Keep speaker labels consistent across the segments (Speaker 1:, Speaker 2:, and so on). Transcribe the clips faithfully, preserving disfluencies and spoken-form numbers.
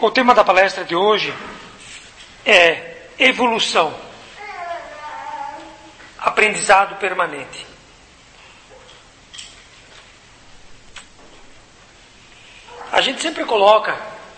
Speaker 1: O tema da palestra de hoje é evolução, aprendizado permanente. A gente sempre coloca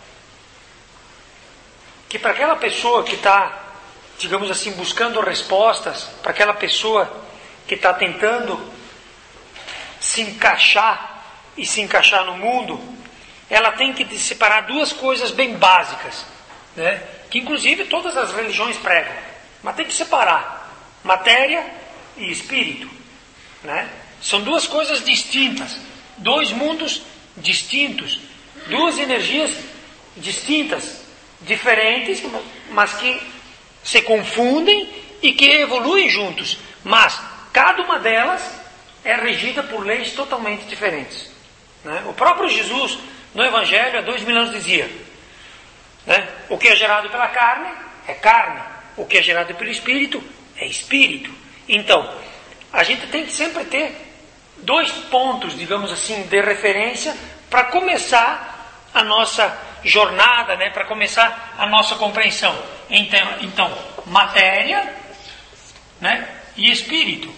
Speaker 1: que para aquela pessoa que está, digamos assim, buscando respostas, para aquela pessoa que está tentando se encaixar e se encaixar no mundo, ela tem que separar duas coisas bem básicas, né? Que inclusive todas as religiões pregam, mas tem que separar matéria e espírito, né? São duas coisas distintas, dois mundos distintos, duas energias distintas, diferentes, mas que se confundem e que evoluem juntos, mas cada uma delas é regida por leis totalmente diferentes, né? O próprio Jesus, no Evangelho, há dois mil anos dizia, né? O que é gerado pela carne é carne, o que é gerado pelo espírito é espírito. Então, a gente tem que sempre ter dois pontos, digamos assim, de referência para começar a nossa jornada, né? Para começar a nossa compreensão. Então, então matéria, né? E espírito.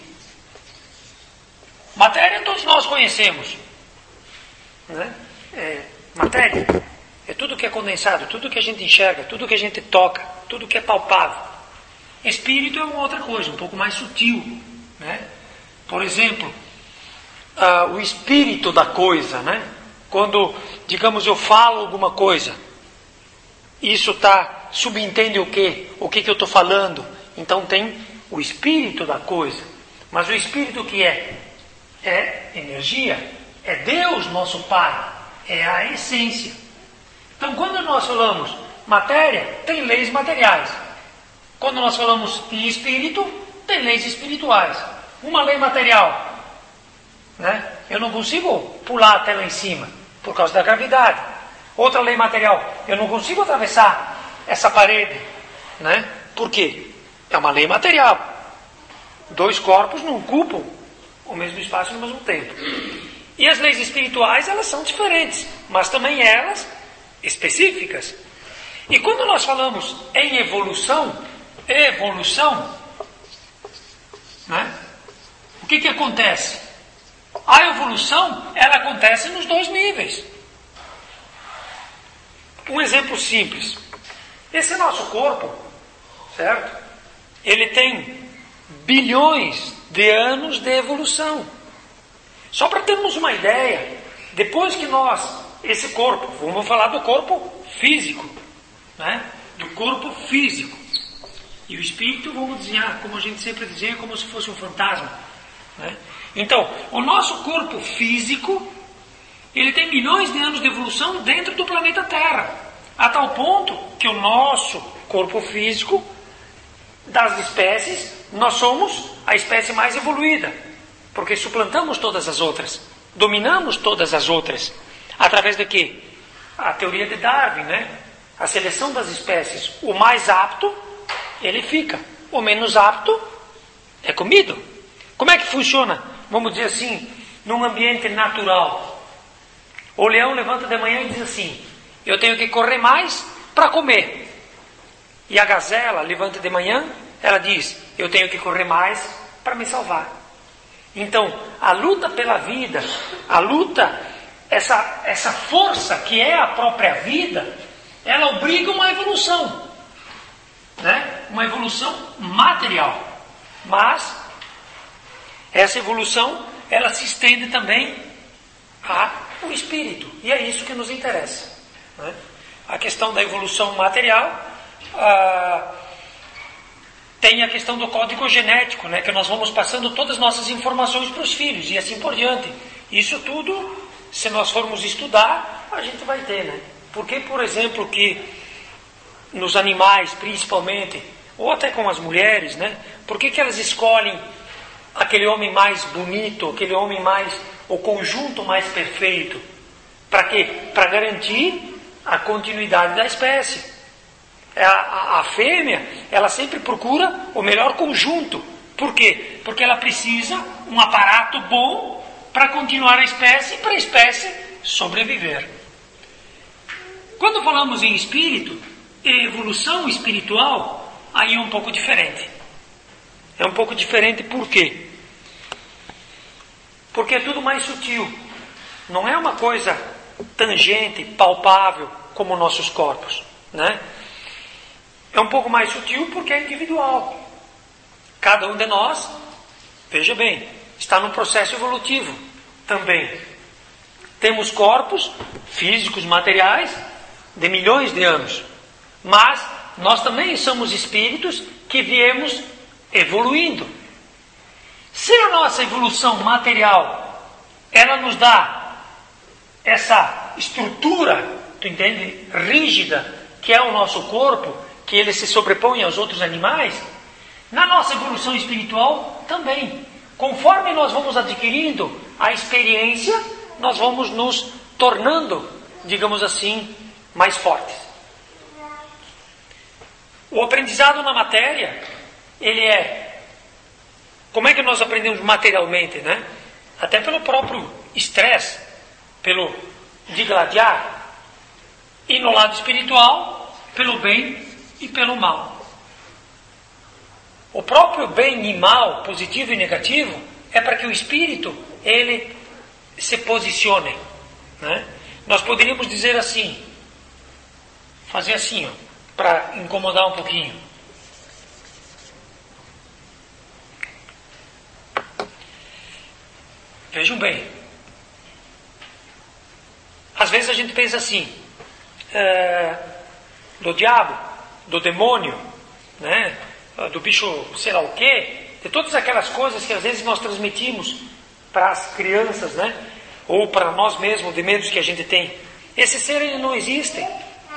Speaker 1: Matéria todos nós conhecemos, né? É, matéria é tudo que é condensado, tudo que a gente enxerga, tudo que a gente toca, tudo que é palpável. Espírito é uma outra coisa, um pouco mais sutil, né? Por exemplo, uh, o espírito da coisa, né? Quando, digamos, eu falo alguma coisa, isso tá, subentende o quê? O que que eu estou falando? Então tem o espírito da coisa. Mas o espírito que é? É energia, é Deus, nosso Pai. É a essência. Então, quando nós falamos matéria, tem leis materiais. Quando nós falamos em espírito, tem leis espirituais. Uma lei material, né? Eu não consigo pular até lá em cima, por causa da gravidade. Outra lei material, eu não consigo atravessar essa parede, né? Por quê? É uma lei material. Dois corpos não ocupam o mesmo espaço no mesmo tempo. E as leis espirituais, elas são diferentes, mas também elas específicas. E quando nós falamos em evolução, evolução, né? O que que acontece? A evolução, ela acontece nos dois níveis. Um exemplo simples. Esse nosso corpo, certo? Ele tem bilhões de anos de evolução. Só para termos uma ideia, depois que nós, esse corpo, vamos falar do corpo físico, né? Do corpo físico. E o espírito, vamos desenhar, como a gente sempre desenha, como se fosse um fantasma, né? Então, o nosso corpo físico, ele tem milhões de anos de evolução dentro do planeta Terra, a tal ponto que o nosso corpo físico, das espécies, nós somos a espécie mais evoluída. Porque suplantamos todas as outras, dominamos todas as outras. Através de quê? A teoria de Darwin, né? A seleção das espécies. O mais apto, ele fica. O menos apto é comido. Como é que funciona? Vamos dizer assim, num ambiente natural. O leão levanta de manhã e diz assim, eu tenho que correr mais para comer. E a gazela levanta de manhã, ela diz, eu tenho que correr mais para me salvar. Então, a luta pela vida, a luta, essa, essa força que é a própria vida, ela obriga uma evolução, né? Uma evolução material. Mas, essa evolução, ela se estende também ao espírito. E é isso que nos interessa, né? A questão da evolução material, ah, tem a questão do código genético, né? Que nós vamos passando todas as nossas informações para os filhos e assim por diante. Isso tudo, se nós formos estudar, a gente vai ter, né? Porque, por exemplo, que nos animais, principalmente, ou até com as mulheres, né? Por que que elas escolhem aquele homem mais bonito, aquele homem mais, o conjunto mais perfeito? Para quê? Para garantir a continuidade da espécie. A, a, a fêmea, ela sempre procura o melhor conjunto. Por quê? Porque ela precisa um aparato bom para continuar a espécie e para a espécie sobreviver. Quando falamos em espírito, evolução espiritual, aí é um pouco diferente. É um pouco diferente por quê? Porque é tudo mais sutil. Não é uma coisa tangente, palpável, como nossos corpos, né? É um pouco mais sutil porque é individual. Cada um de nós, veja bem, está num processo evolutivo também. Temos corpos físicos, materiais, de milhões de anos. Mas nós também somos espíritos que viemos evoluindo. Se a nossa evolução material, ela nos dá essa estrutura, tu entende, rígida, que é o nosso corpo, que ele se sobrepõe aos outros animais, na nossa evolução espiritual também. Conforme nós vamos adquirindo a experiência, nós vamos nos tornando, digamos assim, mais fortes. O aprendizado na matéria, ele é... Como é que nós aprendemos materialmente, né? Até pelo próprio estresse, pelo digladiar. E no lado espiritual, pelo bem e pelo mal. O próprio bem e mal, positivo e negativo, é para que o espírito, ele se posicione, né? Nós poderíamos dizer assim, fazer assim, ó, para incomodar um pouquinho. Vejam bem. Às vezes a gente pensa assim, é, do diabo, do demônio, né? Do bicho sei lá o quê, de todas aquelas coisas que às vezes nós transmitimos para as crianças, né? Ou para nós mesmos, de medos que a gente tem. Esses seres não existem.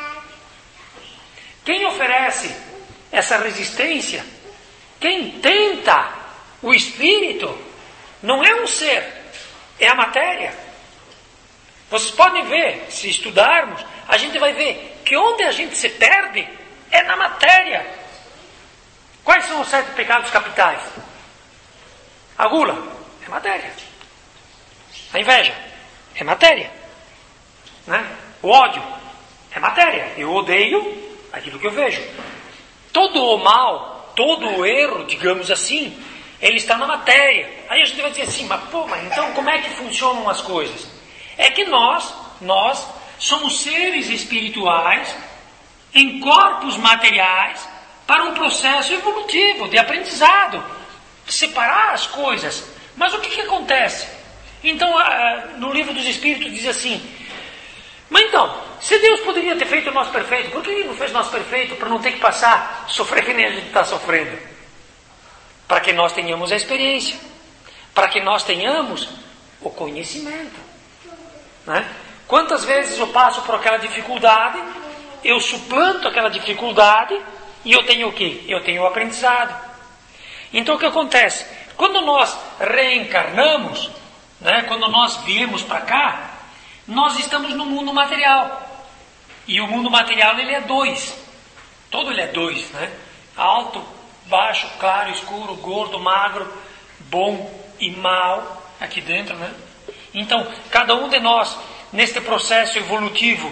Speaker 1: Quem oferece essa resistência, quem tenta o espírito, não é um ser, é a matéria. Vocês podem ver, se estudarmos, a gente vai ver que onde a gente se perde é na matéria. Quais são os sete pecados capitais? A gula é matéria. A inveja é matéria, né? O ódio é matéria. Eu odeio aquilo que eu vejo. Todo o mal, todo o erro, digamos assim, ele está na matéria. Aí a gente vai dizer assim, mas pô, mas então como é que funcionam as coisas? É que nós, nós somos seres espirituais em corpos materiais para um processo evolutivo, de aprendizado, separar as coisas. Mas o que, que acontece? Então, no livro dos Espíritos diz assim, mas então, se Deus poderia ter feito o nosso perfeito, por que Ele não fez o nosso perfeito para não ter que passar, sofrer que nem a gente está sofrendo? Para que nós tenhamos a experiência, para que nós tenhamos o conhecimento, né? Quantas vezes eu passo por aquela dificuldade, eu suplanto aquela dificuldade e eu tenho o quê? Eu tenho o aprendizado. Então o que acontece? Quando nós reencarnamos, né, quando nós viemos para cá, nós estamos no mundo material. E o mundo material ele é dois. Todo ele é dois, né? Alto, baixo, claro, escuro, gordo, magro, bom e mal, aqui dentro, né? Então, cada um de nós, neste processo evolutivo,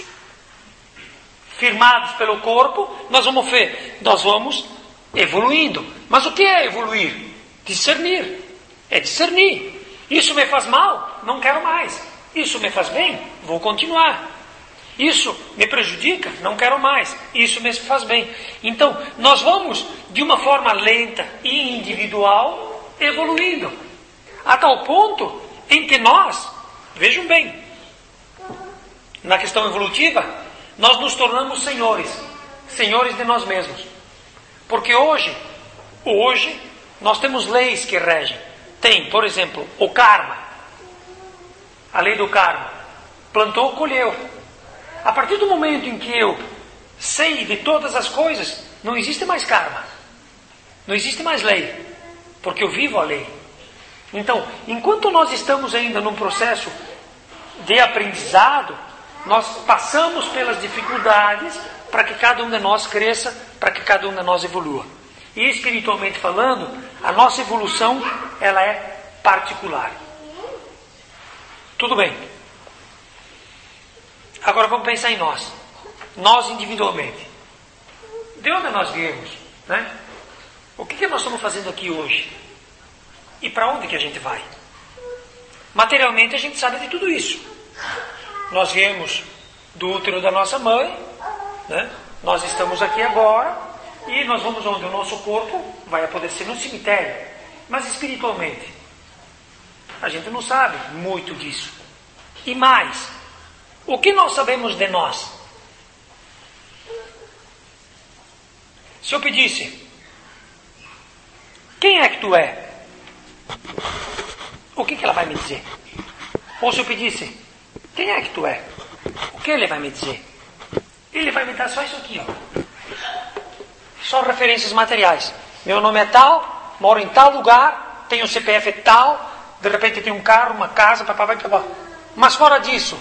Speaker 1: firmados pelo corpo, nós vamos ver, nós vamos evoluindo. Mas o que é evoluir? Discernir. É discernir. Isso me faz mal? Não quero mais. Isso me faz bem? Vou continuar. Isso me prejudica? Não quero mais. Isso me faz bem. Então, nós vamos, de uma forma lenta e individual, evoluindo. A tal ponto em que nós, vejam bem, na questão evolutiva, nós nos tornamos senhores. Senhores de nós mesmos. Porque hoje, hoje, nós temos leis que regem. Tem, por exemplo, o karma. A lei do karma. Plantou, colheu. A partir do momento em que eu sei de todas as coisas, não existe mais karma. Não existe mais lei. Porque eu vivo a lei. Então, enquanto nós estamos ainda num processo de aprendizado, nós passamos pelas dificuldades para que cada um de nós cresça, para que cada um de nós evolua. E espiritualmente falando, a nossa evolução, ela é particular. Tudo bem. Agora vamos pensar em nós. Nós individualmente. De onde nós viemos? Né? O que, que nós estamos fazendo aqui hoje? E para onde que a gente vai? Materialmente a gente sabe de tudo isso. Nós viemos do útero da nossa mãe, né? Nós estamos aqui agora e nós vamos onde o nosso corpo vai apodrecer no cemitério. Mas espiritualmente, a gente não sabe muito disso. E mais, o que nós sabemos de nós? Se eu pedisse, quem é que tu é? O que, que ela vai me dizer? Ou se eu pedisse, quem é que tu é? O que ele vai me dizer? Ele vai me dar só isso aqui, ó. Só referências materiais. Meu nome é tal, moro em tal lugar, tenho C P F tal, de repente tenho um carro, uma casa, papapá, papapá. Mas fora disso,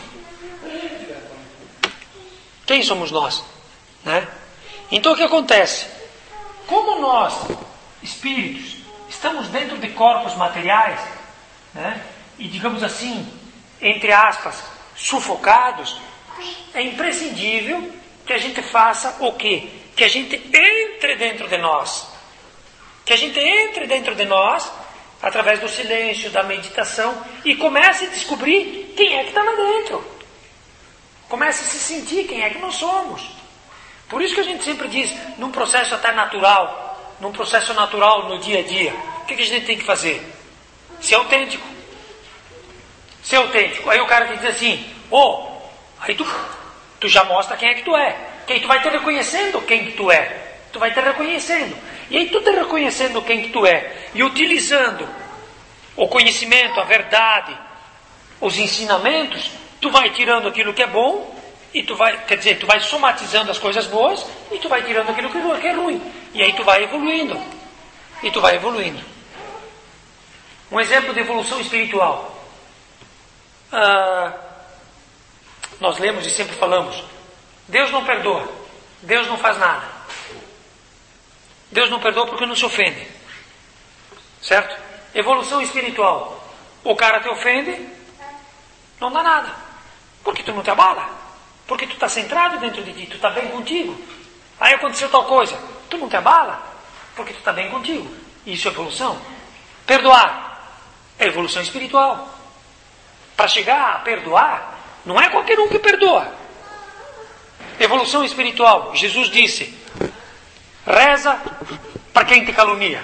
Speaker 1: quem somos nós? Né? Então o que acontece? Como nós, espíritos, estamos dentro de corpos materiais, né? E digamos assim, entre aspas, sufocados, é imprescindível que a gente faça o quê? Que a gente entre dentro de nós. Que a gente entre dentro de nós, através do silêncio, da meditação, e comece a descobrir quem é que está lá dentro. Comece a se sentir quem é que nós somos. Por isso que a gente sempre diz, num processo até natural, num processo natural no dia a dia, o que, que a gente tem que fazer? Ser autêntico. Ser autêntico. Aí o cara te diz assim, ô, oh, aí tu, tu já mostra quem é que tu é. Que aí tu vai te reconhecendo quem que tu é. Tu vai te reconhecendo. E aí tu te reconhecendo quem que tu é. E utilizando o conhecimento, a verdade, os ensinamentos, tu vai tirando aquilo que é bom, e tu vai, quer dizer, tu vai somatizando as coisas boas, e tu vai tirando aquilo que é ruim. E aí tu vai evoluindo. E tu vai evoluindo. Um exemplo de evolução espiritual. Ah, nós lemos e sempre falamos, Deus não perdoa, Deus não faz nada. Deus não perdoa porque não se ofende. Certo? Evolução espiritual. O cara te ofende, não dá nada. Porque tu não te abala. Porque tu está centrado dentro de ti, tu está bem contigo. Aí aconteceu tal coisa, tu não te abala, porque tu está bem contigo. Isso é evolução. Perdoar é evolução espiritual. Para chegar a perdoar, não é qualquer um que perdoa. Evolução espiritual. Jesus disse, reza para quem te calunia.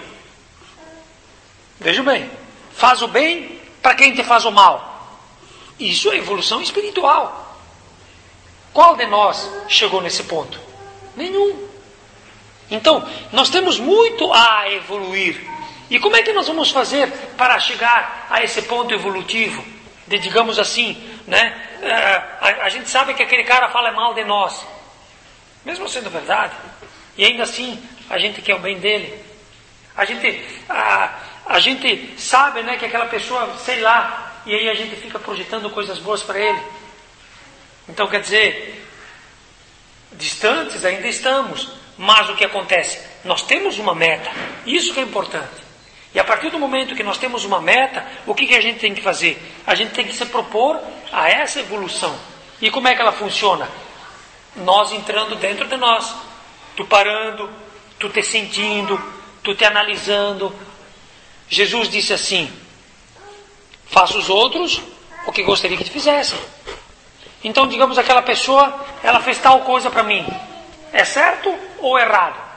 Speaker 1: Veja bem, faz o bem para quem te faz o mal. Isso é evolução espiritual. Qual de nós chegou nesse ponto? Nenhum. Então, nós temos muito a evoluir. E como é que nós vamos fazer para chegar a esse ponto evolutivo? De, digamos assim, né? A, a gente sabe que aquele cara fala mal de nós. Mesmo sendo verdade. E ainda assim, a gente quer o bem dele. A gente, a, a gente sabe, né, que aquela pessoa, sei lá, e aí a gente fica projetando coisas boas para ele. Então, quer dizer, distantes ainda estamos, mas o que acontece? Nós temos uma meta, isso que é importante. E a partir do momento que nós temos uma meta, o que, que a gente tem que fazer? A gente tem que se propor a essa evolução. E como é que ela funciona? Nós entrando dentro de nós, tu parando, tu te sentindo, tu te analisando. Jesus disse assim, faça os outros o que gostaria que te fizessem. Então, digamos, aquela pessoa, ela fez tal coisa para mim. É certo ou errado?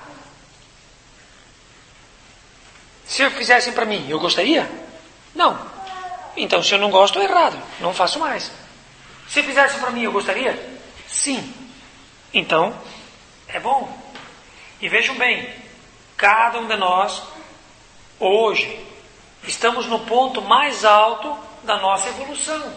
Speaker 1: Se eu fizessem para mim, eu gostaria? Não. Então, se eu não gosto, é errado. Não faço mais. Se fizessem para mim, eu gostaria? Sim. Então, é bom. E vejam bem, cada um de nós, hoje, estamos no ponto mais alto da nossa evolução.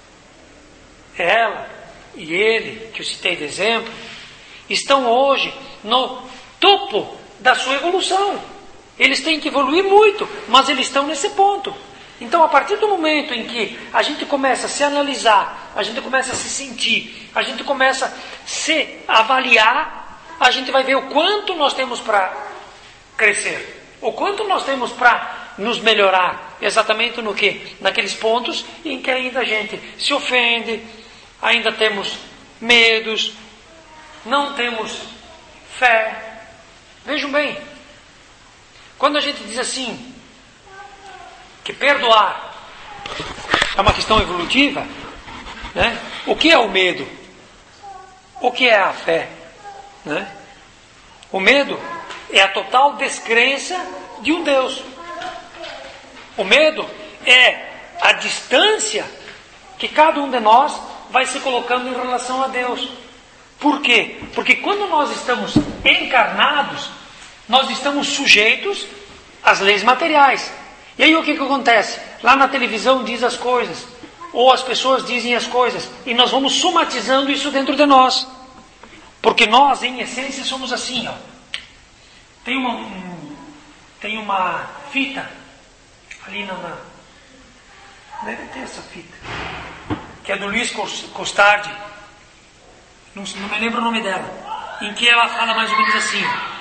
Speaker 1: Ela e ele, que eu citei de exemplo, estão hoje no topo da sua evolução. Eles têm que evoluir muito, mas eles estão nesse ponto. Então, a partir do momento em que a gente começa a se analisar, a gente começa a se sentir, a gente começa a se avaliar, a gente vai ver o quanto nós temos para crescer, o quanto nós temos para nos melhorar, exatamente no quê? Naqueles pontos em que ainda a gente se ofende, ainda temos medos, não temos fé. Vejam bem, quando a gente diz assim, que perdoar é uma questão evolutiva, né? O que é o medo? O que é a fé? Né? O medo é a total descrença de um Deus. O medo é a distância que cada um de nós vai se colocando em relação a Deus. Por quê? Porque quando nós estamos encarnados, nós estamos sujeitos às leis materiais. E aí o que, que acontece? Lá na televisão diz as coisas, ou as pessoas dizem as coisas, e nós vamos somatizando isso dentro de nós. Porque nós, em essência, somos assim, ó. Tem uma, um, tem uma fita ali na, na... Deve ter essa fita. Que é do Luiz Costardi. Não, não me lembro o nome dela. Em que ela fala mais ou menos assim.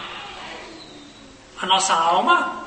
Speaker 1: A nossa alma...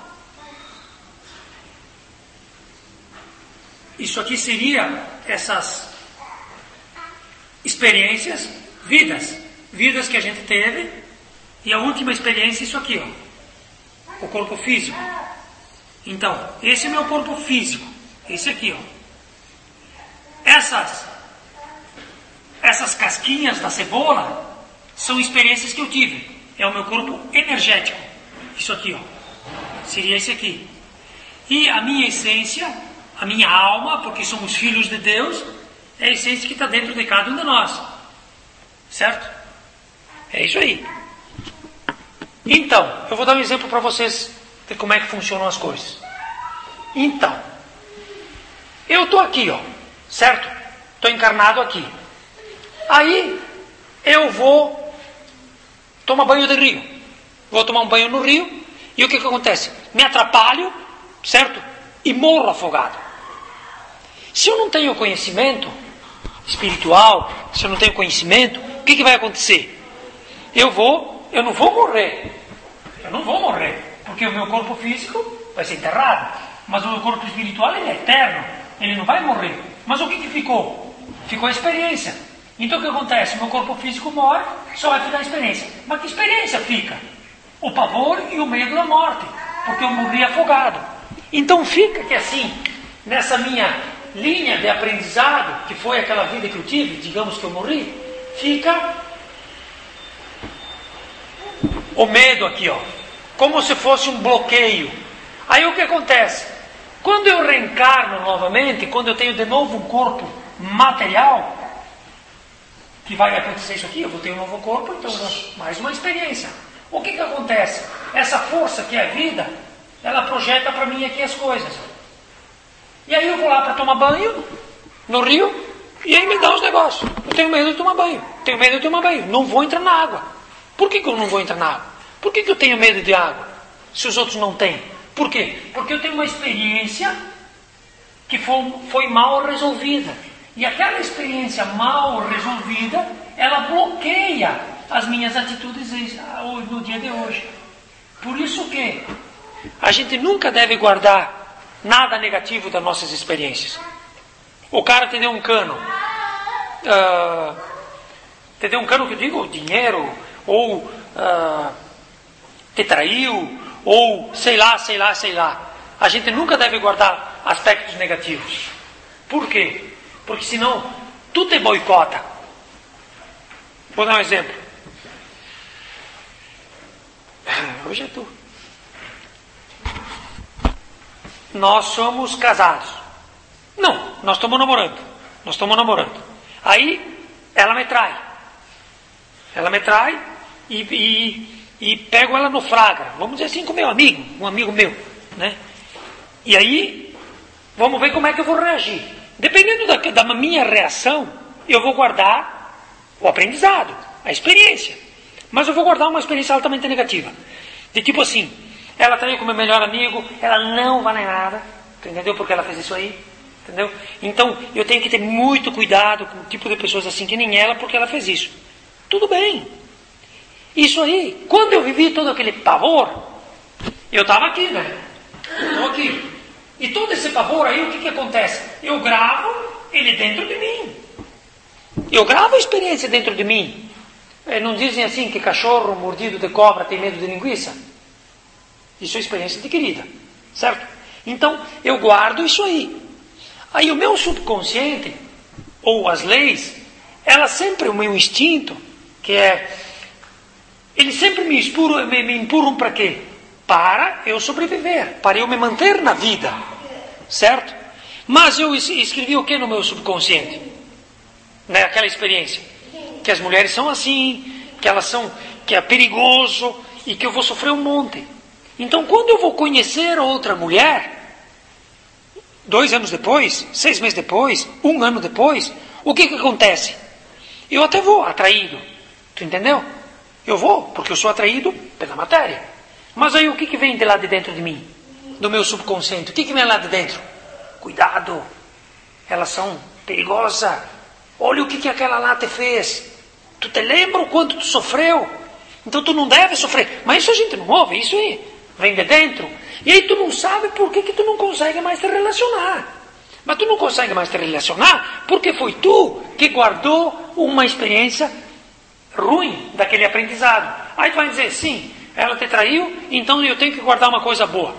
Speaker 1: Isso aqui seria essas experiências, vidas. Vidas que a gente teve. E a última experiência é isso aqui, ó. O corpo físico. Então, esse é meu corpo físico. Esse aqui, ó. Essas, essas casquinhas da cebola são experiências que eu tive. É o meu corpo energético. Isso aqui, ó. Seria esse aqui. E a minha essência, a minha alma, porque somos filhos de Deus, é a essência que está dentro de cada um de nós. Certo? É isso aí. Então, eu vou dar um exemplo para vocês de como é que funcionam as coisas. Então, eu estou aqui, ó, certo? Estou encarnado aqui. Aí, eu vou tomar banho de rio. Vou tomar um banho no rio. E o que, que acontece? Me atrapalho, certo? E morro afogado. Se eu não tenho conhecimento espiritual, se eu não tenho conhecimento, o que, que vai acontecer? Eu vou, eu não vou morrer. Eu não vou morrer. Porque o meu corpo físico vai ser enterrado. Mas o meu corpo espiritual, ele é eterno. Ele não vai morrer. Mas o que, que ficou? Ficou a experiência. Então o que acontece? O meu corpo físico morre, só vai ficar a experiência. Mas que experiência fica? O pavor e o medo da morte. Porque eu morri afogado. Então fica que assim, nessa minha linha de aprendizado, que foi aquela vida que eu tive, digamos que eu morri, fica o medo aqui, ó, como se fosse um bloqueio. Aí o que acontece? Quando eu reencarno novamente, quando eu tenho de novo um corpo material, que vai acontecer isso aqui, eu vou ter um novo corpo, então mais uma experiência. O que que acontece? Essa força que é a vida, ela projeta para mim aqui as coisas. E aí eu vou lá para tomar banho, no rio, e aí me dá os negócios. Eu tenho medo de tomar banho, tenho medo de tomar banho, não vou entrar na água. Por que que eu não vou entrar na água? Por que que eu tenho medo de água, se os outros não têm? Por quê? Porque eu tenho uma experiência que foi, foi mal resolvida. E aquela experiência mal resolvida, ela bloqueia as minhas atitudes no dia de hoje. Por isso que a gente nunca deve guardar nada negativo das nossas experiências. O cara te deu um cano. Uh, te deu um cano que eu digo, dinheiro, ou uh, te traiu, ou sei lá, sei lá, sei lá. A gente nunca deve guardar aspectos negativos. Por quê? Porque senão tu te boicota. Vou dar um exemplo. Hoje é tu. Nós somos casados. Não, nós estamos namorando. Nós estamos namorando. Aí ela me trai. Ela me trai e, e, e pego ela no flagra. Vamos dizer assim com meu amigo, um amigo meu, né? E aí vamos ver como é que eu vou reagir. Dependendo da, da minha reação, eu vou guardar o aprendizado, a experiência. Mas eu vou guardar uma experiência altamente negativa. De tipo assim, ela traiu com meu melhor amigo, ela não vale nada, entendeu? Porque ela fez isso aí, entendeu? Então, eu tenho que ter muito cuidado com o tipo de pessoas assim que nem ela, porque ela fez isso. Tudo bem. Isso aí, quando eu vivi todo aquele pavor, eu estava aqui, né? Estou aqui. E todo esse pavor aí, o que que acontece? Eu gravo ele dentro de mim. Eu gravo a experiência dentro de mim. Não dizem assim que cachorro mordido de cobra tem medo de linguiça? Isso é experiência adquirida, certo? Então, eu guardo isso aí. Aí o meu subconsciente, ou as leis, ela sempre, o meu instinto, que é... Eles sempre me empurram, me, me empurram para quê? Para eu sobreviver, para eu me manter na vida, certo? Mas eu escrevi o que no meu subconsciente? Naquela experiência? Que as mulheres são assim, que elas são, que é perigoso e que eu vou sofrer um monte. Então, quando eu vou conhecer outra mulher, dois anos depois, seis meses depois, um ano depois, o que que acontece? Eu até vou atraído, tu entendeu? Eu vou, porque eu sou atraído pela matéria. Mas aí o que que vem de lá de dentro de mim? Do meu subconsciente, o que que vem lá de dentro? Cuidado, elas são perigosas. Olha o que que aquela lá te fez. Tu te lembra o quanto tu sofreu? Então tu não deve sofrer. Mas isso a gente não ouve, isso aí vem de dentro. E aí tu não sabe por que que tu não consegue mais te relacionar. Mas tu não consegue mais te relacionar porque foi tu que guardou uma experiência ruim daquele aprendizado. Aí tu vai dizer, sim, ela te traiu, então eu tenho que guardar uma coisa boa.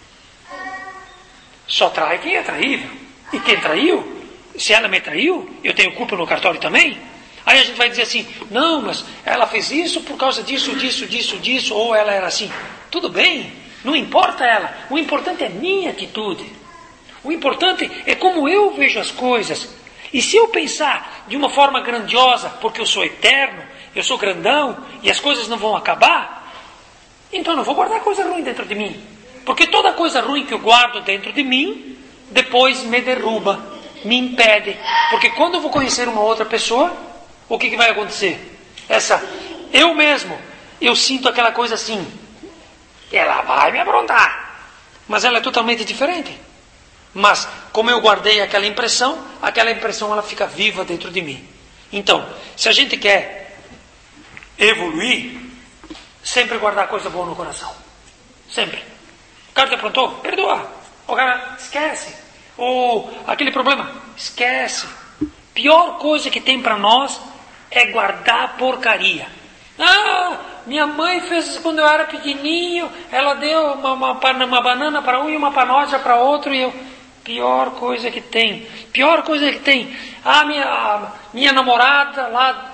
Speaker 1: Só trai quem é traível. E quem traiu, se ela me traiu, eu tenho culpa no cartório também? Aí a gente vai dizer assim, não, mas ela fez isso por causa disso, disso, disso, disso, ou ela era assim. Tudo bem, não importa ela. O importante é a minha atitude. O importante é como eu vejo as coisas. E se eu pensar de uma forma grandiosa, porque eu sou eterno, eu sou grandão, e as coisas não vão acabar, então eu não vou guardar coisa ruim dentro de mim. Porque toda coisa ruim que eu guardo dentro de mim, depois me derruba, me impede. Porque quando eu vou conhecer uma outra pessoa, o que que vai acontecer? Essa, eu mesmo, eu sinto aquela coisa assim, ela vai me aprontar, mas ela é totalmente diferente. Mas, como eu guardei aquela impressão, aquela impressão ela fica viva dentro de mim. Então, se a gente quer evoluir, sempre guardar coisa boa no coração. Sempre. O cara te aprontou? Perdoa. O cara esquece. Ou aquele problema, esquece. Pior coisa que tem para nós é guardar porcaria. Ah, minha mãe fez isso quando eu era pequenininho, ela deu uma, uma, uma banana para um e uma panoja para outro, e eu... Pior coisa que tem. Pior coisa que tem. Ah, minha, a minha namorada lá...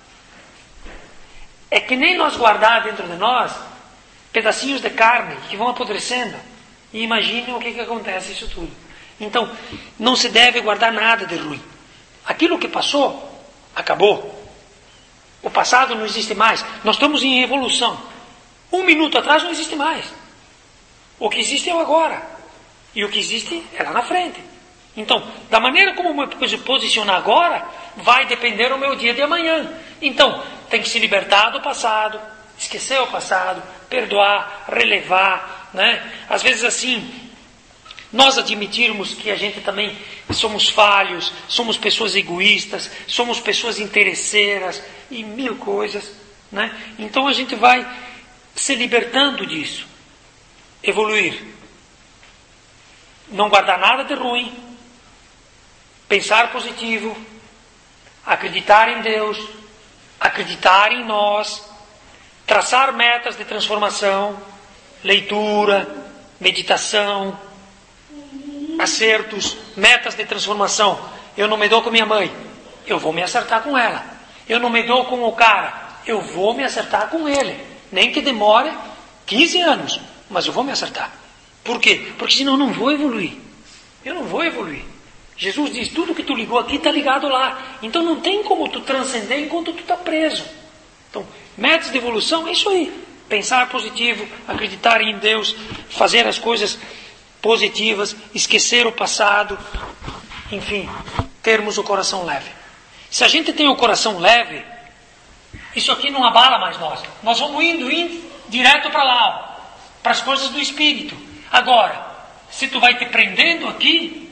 Speaker 1: É que nem nós guardar dentro de nós pedacinhos de carne que vão apodrecendo. E imaginem o que, que acontece isso tudo. Então, não se deve guardar nada de ruim. Aquilo que passou, acabou. O passado não existe mais. Nós estamos em evolução. Um minuto atrás não existe mais. O que existe é o agora. E o que existe é lá na frente. Então, da maneira como eu me posicionar agora, vai depender do meu dia de amanhã. Então, tem que se libertar do passado, esquecer o passado, perdoar, relevar, né? Às vezes assim, nós admitirmos que a gente também somos falhos, somos pessoas egoístas, somos pessoas interesseiras e mil coisas, né? Então a gente vai se libertando disso. Evoluir. Não guardar nada de ruim. Pensar positivo. Acreditar em Deus. Acreditar em nós. Traçar metas de transformação. Leitura. Meditação. Acertos. Metas de transformação. Eu não me dou com minha mãe. Eu vou me acertar com ela. Eu não me dou com o cara. Eu vou me acertar com ele. Nem que demore quinze anos. Mas eu vou me acertar. Por quê? Porque senão eu não vou evoluir. Eu não vou evoluir. Jesus diz, tudo que tu ligou aqui está ligado lá. Então não tem como tu transcender enquanto tu está preso. Então, metas de evolução é isso aí. Pensar positivo, acreditar em Deus, fazer as coisas positivas, esquecer o passado. Enfim, termos o coração leve. Se a gente tem o coração leve, isso aqui não abala mais nós. Nós vamos indo, indo direto para lá, para as coisas do Espírito. Agora, se tu vai te prendendo aqui,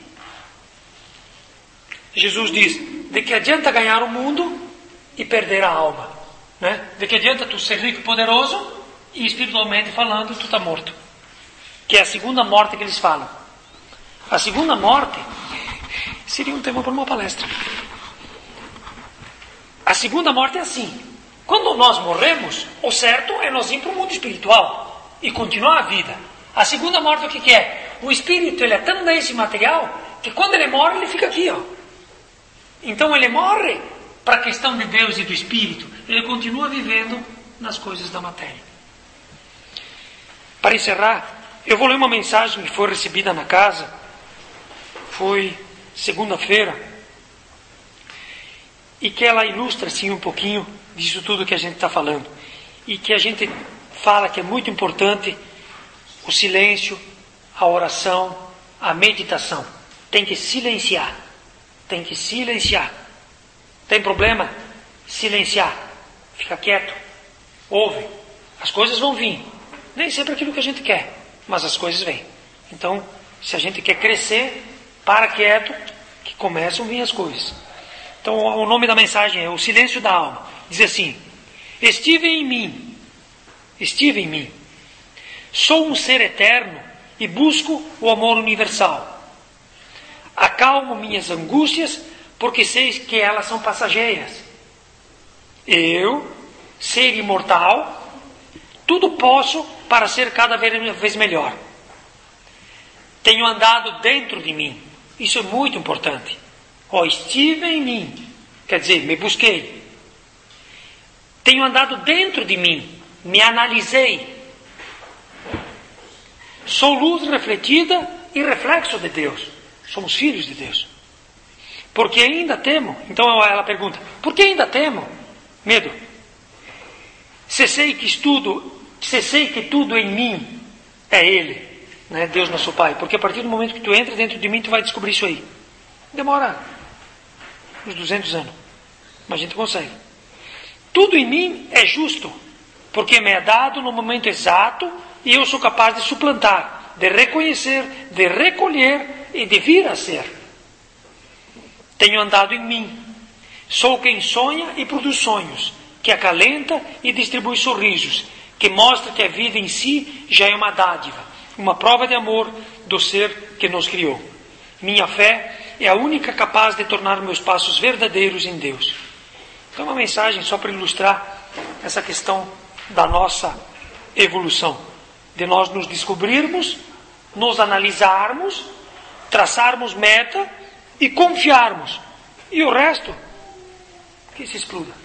Speaker 1: Jesus diz, de que adianta ganhar o mundo e perder a alma? Né? De que adianta tu ser rico e poderoso e espiritualmente falando tu está morto? Que é a segunda morte que eles falam. A segunda morte seria um tema para uma palestra. A segunda morte é assim. Quando nós morremos, o certo é nós ir para o mundo espiritual e continuar a vida. A segunda morte o que, que é? O espírito ele é tão nesse material que quando ele morre, ele fica aqui. Ó. Então ele morre para a questão de Deus e do espírito. Ele continua vivendo nas coisas da matéria. Para encerrar, eu vou ler uma mensagem que foi recebida na casa. Foi segunda-feira. E que ela ilustra assim um pouquinho disso tudo que a gente está falando. E que a gente fala que é muito importante o silêncio, a oração, a meditação. Tem que silenciar. Tem que silenciar. Tem problema? Silenciar. Fica quieto. Ouve. As coisas vão vir. Nem sempre aquilo que a gente quer, mas as coisas vêm. Então, se a gente quer crescer, para quieto, que começam a vir as coisas. Então, o nome da mensagem é O Silêncio da Alma. Diz assim: Estive em mim, estive em mim. Sou um ser eterno e busco o amor universal. Acalmo minhas angústias, porque sei que elas são passageiras. Eu, ser imortal, tudo posso para ser cada vez melhor. Tenho andado dentro de mim. Isso é muito importante. Oh, estive em mim. Quer dizer, me busquei. Tenho andado dentro de mim. Me analisei. Sou luz refletida e reflexo de Deus. Somos filhos de Deus. Porque ainda temo. Então ela pergunta, por que ainda temo? Medo. Se sei que estudo, se sei que tudo em mim é Ele, né? Deus nosso Pai. Porque a partir do momento que tu entra dentro de mim, tu vai descobrir isso aí. Demora uns duzentos anos. Mas a gente consegue. Tudo em mim é justo. Porque me é dado no momento exato e eu sou capaz de suplantar, de reconhecer, de recolher e de vir a ser. Tenho andado em mim. Sou quem sonha e produz sonhos, que acalenta e distribui sorrisos, que mostra que a vida em si já é uma dádiva, uma prova de amor do ser que nos criou. Minha fé é a única capaz de tornar meus passos verdadeiros em Deus. Então, uma mensagem só para ilustrar essa questão da nossa evolução, de nós nos descobrirmos, nos analisarmos, traçarmos meta e confiarmos. E o resto, que se exploda.